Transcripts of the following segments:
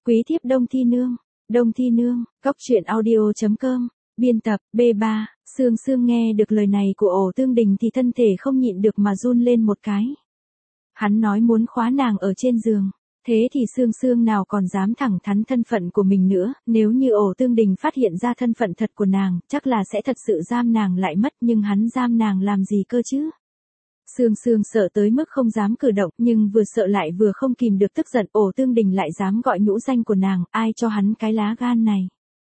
Quý thiếp Đông Thi Nương, Cóc truyện audio.com, biên tập, B3, Sương Sương nghe được lời này của Ổ Tương Đình thì thân thể không nhịn được mà run lên một cái. Hắn nói muốn khóa nàng ở trên giường, thế thì Sương Sương nào còn dám thẳng thắn thân phận của mình nữa, nếu như Ổ Tương Đình phát hiện ra thân phận thật của nàng, chắc là sẽ thật sự giam nàng lại mất, nhưng hắn giam nàng làm gì cơ chứ? Sương Sương sợ tới mức không dám cử động, nhưng vừa sợ lại vừa không kìm được tức giận, Ổ Tương Đình lại dám gọi nhũ danh của nàng, ai cho hắn cái lá gan này.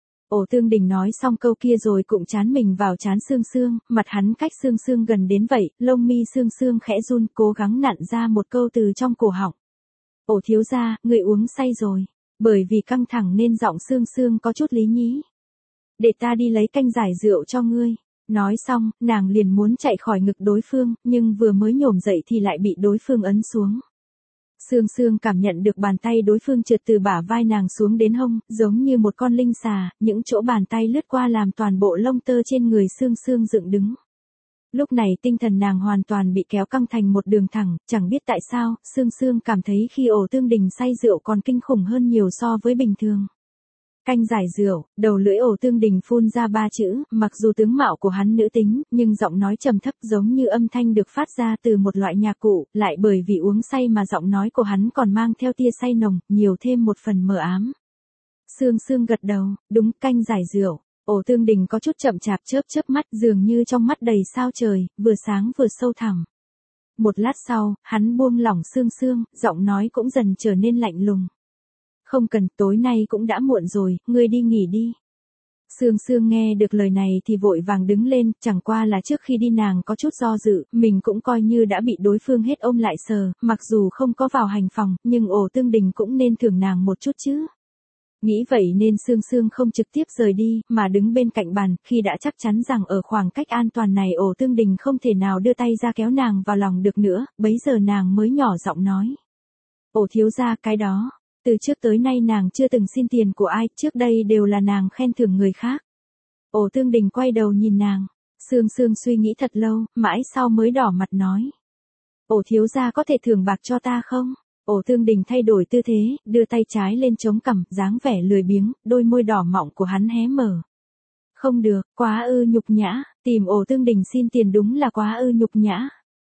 Ổ Tương Đình nói xong câu kia rồi cụm chán mình vào chán Sương Sương, mặt hắn cách Sương Sương gần đến vậy, lông mi Sương Sương khẽ run, cố gắng nặn ra một câu từ trong cổ họng. Ổ thiếu gia, người uống say rồi, bởi vì căng thẳng nên giọng Sương Sương có chút lý nhí. Để ta đi lấy canh giải rượu cho ngươi. Nói xong, nàng liền muốn chạy khỏi ngực đối phương, nhưng vừa mới nhổm dậy thì lại bị đối phương ấn xuống. Sương Sương cảm nhận được bàn tay đối phương trượt từ bả vai nàng xuống đến hông, giống như một con linh xà, những chỗ bàn tay lướt qua làm toàn bộ lông tơ trên người Sương Sương dựng đứng. Lúc này tinh thần nàng hoàn toàn bị kéo căng thành một đường thẳng, chẳng biết tại sao, Sương Sương cảm thấy khi Ổ Tương Đình say rượu còn kinh khủng hơn nhiều so với bình thường. Canh giải rượu, đầu lưỡi Ổ Tương Đình phun ra 3 chữ, mặc dù tướng mạo của hắn nữ tính, nhưng giọng nói trầm thấp giống như âm thanh được phát ra từ một loại nhạc cụ, lại bởi vì uống say mà giọng nói của hắn còn mang theo tia say nồng, nhiều thêm một phần mờ ám. Sương Sương gật đầu, đúng, canh giải rượu. Ổ Tương Đình có chút chậm chạp chớp mắt, dường như trong mắt đầy sao trời, vừa sáng vừa sâu thẳm. Một lát sau, hắn buông lỏng Sương Sương, giọng nói cũng dần trở nên lạnh lùng. Không cần, tối nay cũng đã muộn rồi, ngươi đi nghỉ đi. Sương Sương nghe được lời này thì vội vàng đứng lên, chẳng qua là trước khi đi nàng có chút do dự, mình cũng coi như đã bị đối phương hết ôm lại sờ, mặc dù không có vào hành phòng, nhưng Ổ Tương Đình cũng nên thưởng nàng một chút chứ. Nghĩ vậy nên Sương Sương không trực tiếp rời đi, mà đứng bên cạnh bàn, khi đã chắc chắn rằng ở khoảng cách an toàn này Ổ Tương Đình không thể nào đưa tay ra kéo nàng vào lòng được nữa, bấy giờ nàng mới nhỏ giọng nói. Ổ thiếu gia, cái đó. Từ trước tới nay nàng chưa từng xin tiền của ai, trước đây đều là nàng khen thưởng người khác. Ổ Tương Đình quay đầu nhìn nàng, Sương Sương suy nghĩ thật lâu, mãi sau mới đỏ mặt nói. Ổ thiếu gia có thể thưởng bạc cho ta không? Ổ Tương Đình thay đổi tư thế, đưa tay trái lên chống cằm, dáng vẻ lười biếng, đôi môi đỏ mọng của hắn hé mở. Không được, quá ư nhục nhã, tìm Ổ Tương Đình xin tiền đúng là quá ư nhục nhã.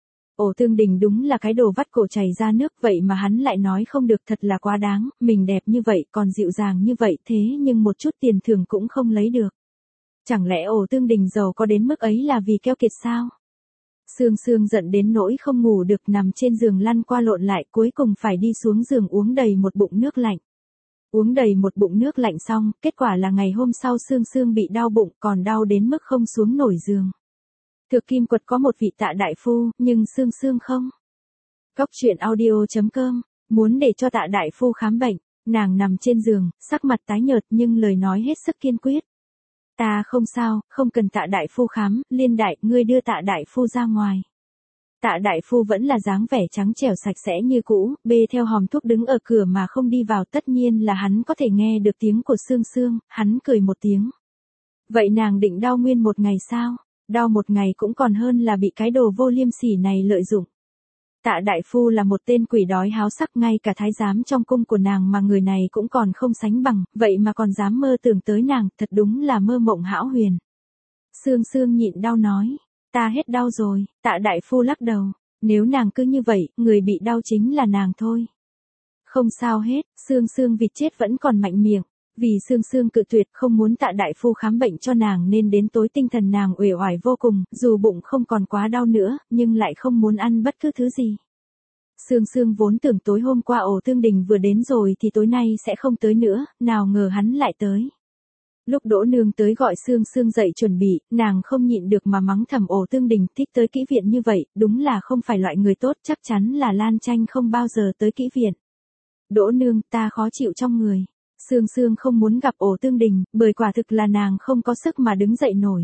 Ổ Tương Đình đúng là cái đồ vắt cổ chảy ra nước, vậy mà hắn lại nói không được, thật là quá đáng, mình đẹp như vậy, còn dịu dàng như vậy, thế nhưng một chút tiền thưởng cũng không lấy được. Chẳng lẽ Ổ Tương Đình giàu có đến mức ấy là vì keo kiệt sao? Sương Sương giận đến nỗi không ngủ được, nằm trên giường lăn qua lộn lại, cuối cùng phải đi xuống giường uống đầy một bụng nước lạnh. Uống đầy một bụng nước lạnh xong, kết quả là ngày hôm sau Sương Sương bị đau bụng, còn đau đến mức không xuống nổi giường. Thượng Kim Quật có một vị Tạ đại phu, nhưng Sương Sương không. Cóc truyện audio.com, muốn để cho Tạ đại phu khám bệnh, nàng nằm trên giường, sắc mặt tái nhợt nhưng lời nói hết sức kiên quyết. Ta không sao, không cần Tạ đại phu khám, Liên đại, ngươi đưa Tạ đại phu ra ngoài. Tạ đại phu vẫn là dáng vẻ trắng trẻo sạch sẽ như cũ, bê theo hòm thuốc đứng ở cửa mà không đi vào, tất nhiên là hắn có thể nghe được tiếng của Sương Sương, hắn cười một tiếng. Vậy nàng định đau nguyên một ngày sao? Đau một ngày cũng còn hơn là bị cái đồ vô liêm sỉ này lợi dụng. Tạ đại phu là một tên quỷ đói háo sắc, ngay cả thái giám trong cung của nàng mà người này cũng còn không sánh bằng, vậy mà còn dám mơ tưởng tới nàng, thật đúng là mơ mộng hão huyền. Sương Sương nhịn đau nói, ta hết đau rồi. Tạ đại phu lắc đầu, nếu nàng cứ như vậy, người bị đau chính là nàng thôi. Không sao hết, Sương Sương vịt chết vẫn còn mạnh miệng. Vì Sương Sương cự tuyệt không muốn Tạ đại phu khám bệnh cho nàng nên đến tối tinh thần nàng uể oải vô cùng, dù bụng không còn quá đau nữa, nhưng lại không muốn ăn bất cứ thứ gì. Sương Sương vốn tưởng tối hôm qua Ổ Tương Đình vừa đến rồi thì tối nay sẽ không tới nữa, nào ngờ hắn lại tới. Lúc Đỗ Nương tới gọi Sương Sương dậy chuẩn bị, nàng không nhịn được mà mắng thầm Ổ Tương Đình thích tới kỹ viện như vậy, đúng là không phải loại người tốt, chắc chắn là Lan Tranh không bao giờ tới kỹ viện. Đỗ Nương, ta khó chịu trong người. Sương Sương không muốn gặp Ổ Tương Đình, bởi quả thực là nàng không có sức mà đứng dậy nổi.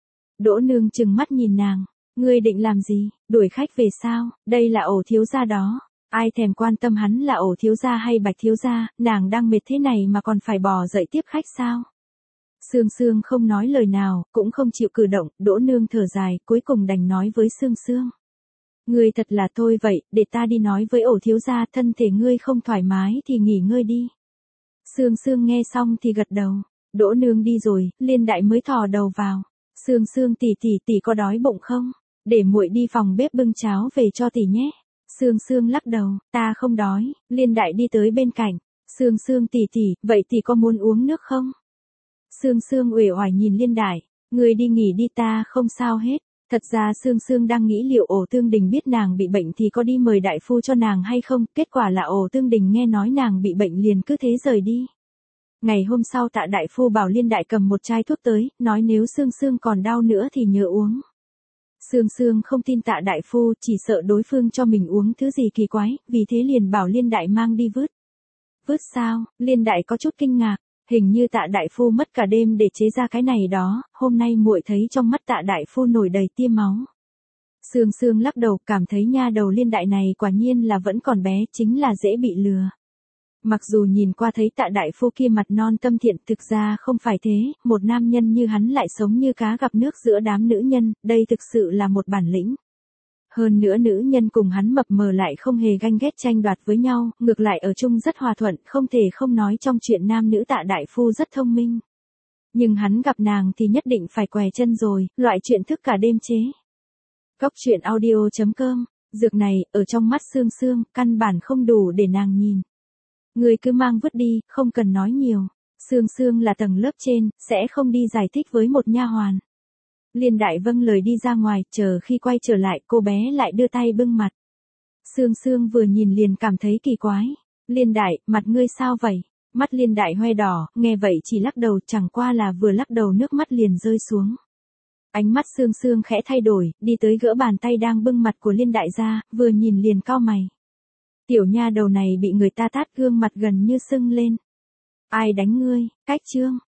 Đỗ Nương trừng mắt nhìn nàng, ngươi định làm gì, đuổi khách về sao, đây là Ổ thiếu gia đó, ai thèm quan tâm hắn là Ổ thiếu gia hay Bạch thiếu gia, nàng đang mệt thế này mà còn phải bò dậy tiếp khách sao? Sương Sương không nói lời nào, cũng không chịu cử động, Đỗ Nương thở dài, cuối cùng đành nói với Sương Sương. Ngươi thật là thôi vậy, để ta đi nói với Ổ thiếu gia, thân thể ngươi không thoải mái thì nghỉ ngơi đi. Sương Sương nghe xong thì gật đầu. Đỗ nương đi rồi, Liên Đại mới thò đầu vào. Sương Sương tỷ có đói bụng không? Để muội đi phòng bếp bưng cháo về cho tỷ nhé. Sương Sương lắc đầu, ta không đói. Liên Đại đi tới bên cạnh. Sương Sương tỷ, vậy tỷ có muốn uống nước không? Sương Sương uể oải nhìn Liên Đại, ngươi đi nghỉ đi, ta không sao hết. Thật ra Sương Sương đang nghĩ liệu Ổ Tương Đình biết nàng bị bệnh thì có đi mời đại phu cho nàng hay không, kết quả là Ổ Tương Đình nghe nói nàng bị bệnh liền cứ thế rời đi. Ngày hôm sau Tạ đại phu bảo Liên Đại cầm một chai thuốc tới, nói nếu Sương Sương còn đau nữa thì nhớ uống. Sương Sương không tin Tạ đại phu, chỉ sợ đối phương cho mình uống thứ gì kỳ quái, vì thế liền bảo Liên Đại mang đi vứt. Vứt sao? Liên Đại có chút kinh ngạc, hình như Tạ đại phu mất cả đêm để chế ra cái này đó, hôm nay muội thấy trong mắt Tạ đại phu nổi đầy tia máu. Sương Sương lắc đầu, cảm thấy nha đầu Liên Đại này quả nhiên là vẫn còn bé, chính là dễ bị lừa. Mặc dù nhìn qua thấy Tạ đại phu kia mặt non tâm thiện, thực ra không phải thế, một nam nhân như hắn lại sống như cá gặp nước giữa đám nữ nhân, đây thực sự là một bản lĩnh. Hơn nữa nữ nhân cùng hắn mập mờ lại không hề ganh ghét tranh đoạt với nhau, ngược lại ở chung rất hòa thuận, không thể không nói trong chuyện nam nữ Tạ đại phu rất thông minh. Nhưng hắn gặp nàng thì nhất định phải què chân rồi, loại chuyện thức cả đêm chế. Cóc truyện audio.com, dược này, ở trong mắt Sương Sương, căn bản không đủ để nàng nhìn. Người cứ mang vứt đi, không cần nói nhiều. Sương Sương là tầng lớp trên, sẽ không đi giải thích với một nha hoàn. Liên Đại vâng lời đi ra ngoài, chờ khi quay trở lại, cô bé lại đưa tay bưng mặt. Sương Sương vừa nhìn liền cảm thấy kỳ quái. Liên Đại, mặt ngươi sao vậy? Mắt Liên Đại hoe đỏ, nghe vậy chỉ lắc đầu, chẳng qua là vừa lắc đầu nước mắt liền rơi xuống. Ánh mắt Sương Sương khẽ thay đổi, đi tới gỡ bàn tay đang bưng mặt của Liên Đại ra, vừa nhìn liền cau mày. Tiểu nha đầu này bị người ta tát gương mặt gần như sưng lên. Ai đánh ngươi? Cách chương.